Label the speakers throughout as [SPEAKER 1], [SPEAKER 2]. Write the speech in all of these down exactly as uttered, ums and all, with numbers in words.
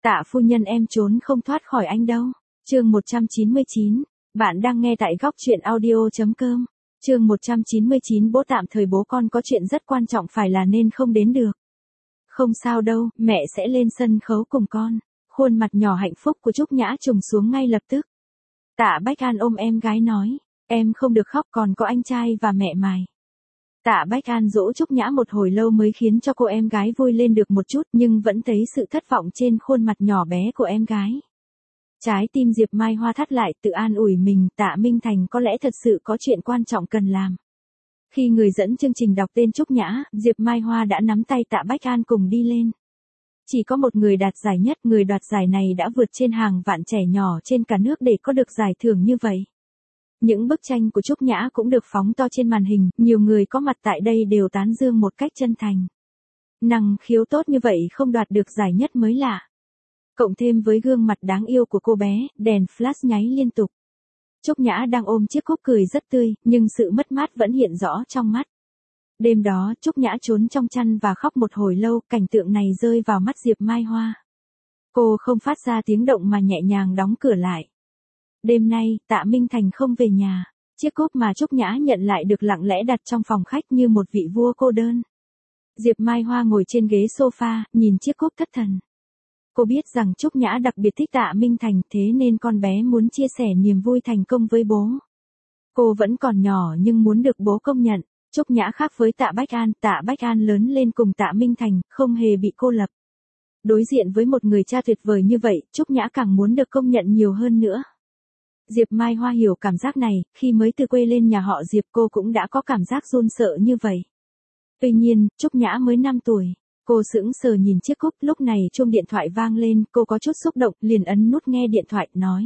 [SPEAKER 1] Tạ phu nhân em trốn không thoát khỏi anh đâu. Chương một trăm chín mươi chín. Bạn đang nghe tại góc truyện audio chấm com. Chương một trăm chín mươi chín. Bố tạm thời bố con có chuyện rất quan trọng phải là nên không đến được. Không sao đâu, mẹ sẽ lên sân khấu cùng con. Khuôn mặt nhỏ hạnh phúc của Trúc Nhã trùng xuống ngay lập tức. Tạ Bách An ôm em gái nói, em không được khóc, còn có anh trai và mẹ mày. Tạ Bách An dỗ Trúc Nhã một hồi lâu mới khiến cho cô em gái vui lên được một chút, nhưng vẫn thấy sự thất vọng trên khuôn mặt nhỏ bé của em gái. Trái tim Diệp Mai Hoa thắt lại, tự an ủi mình, Tạ Minh Thành có lẽ thật sự có chuyện quan trọng cần làm. Khi người dẫn chương trình đọc tên Trúc Nhã, Diệp Mai Hoa đã nắm tay Tạ Bách An cùng đi lên. Chỉ có một người đạt giải nhất, người đoạt giải này đã vượt trên hàng vạn trẻ nhỏ trên cả nước để có được giải thưởng như vậy. Những bức tranh của Trúc Nhã cũng được phóng to trên màn hình, nhiều người có mặt tại đây đều tán dương một cách chân thành. Năng khiếu tốt như vậy không đoạt được giải nhất mới lạ. Cộng thêm với gương mặt đáng yêu của cô bé, đèn flash nháy liên tục. Trúc Nhã đang ôm chiếc cúp cười rất tươi, nhưng sự mất mát vẫn hiện rõ trong mắt. Đêm đó, Trúc Nhã trốn trong chăn và khóc một hồi lâu, cảnh tượng này rơi vào mắt Diệp Mai Hoa. Cô không phát ra tiếng động mà nhẹ nhàng đóng cửa lại. Đêm nay, Tạ Minh Thành không về nhà. Chiếc cúp mà Trúc Nhã nhận lại được lặng lẽ đặt trong phòng khách như một vị vua cô đơn. Diệp Mai Hoa ngồi trên ghế sofa, nhìn chiếc cúp thất thần. Cô biết rằng Trúc Nhã đặc biệt thích Tạ Minh Thành, thế nên con bé muốn chia sẻ niềm vui thành công với bố. Cô vẫn còn nhỏ nhưng muốn được bố công nhận. Trúc Nhã khác với Tạ Bách An, Tạ Bách An lớn lên cùng Tạ Minh Thành, không hề bị cô lập. Đối diện với một người cha tuyệt vời như vậy, Trúc Nhã càng muốn được công nhận nhiều hơn nữa. Diệp Mai Hoa hiểu cảm giác này, khi mới từ quê lên nhà họ Diệp cô cũng đã có cảm giác run sợ như vậy. Tuy nhiên, Trúc Nhã mới năm tuổi. Cô sững sờ nhìn chiếc cúp, lúc này chuông điện thoại vang lên, cô có chút xúc động, liền ấn nút nghe điện thoại, nói.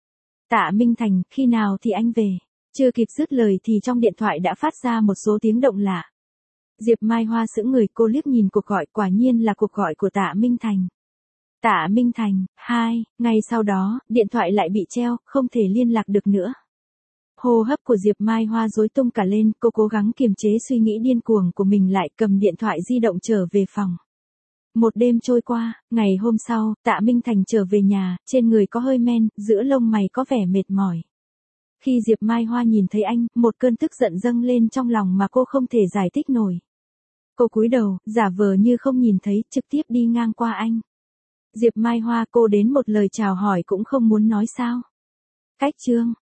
[SPEAKER 1] Tạ Minh Thành, khi nào thì anh về? Chưa kịp dứt lời thì trong điện thoại đã phát ra một số tiếng động lạ. Diệp Mai Hoa sững người, cô liếc nhìn cuộc gọi, quả nhiên là cuộc gọi của Tạ Minh Thành. Tạ Minh Thành, hai, ngay sau đó, điện thoại lại bị treo, không thể liên lạc được nữa. Hô hấp của Diệp Mai Hoa rối tung cả lên, cô cố gắng kiềm chế suy nghĩ điên cuồng của mình lại, cầm điện thoại di động trở về phòng. Một đêm trôi qua, ngày hôm sau, Tạ Minh Thành trở về nhà, trên người có hơi men, giữa lông mày có vẻ mệt mỏi. Khi Diệp Mai Hoa nhìn thấy anh, một cơn tức giận dâng lên trong lòng mà cô không thể giải thích nổi. Cô cúi đầu, giả vờ như không nhìn thấy, trực tiếp đi ngang qua anh. Diệp Mai Hoa, cô đến một lời chào hỏi cũng không muốn nói sao? Cách chương.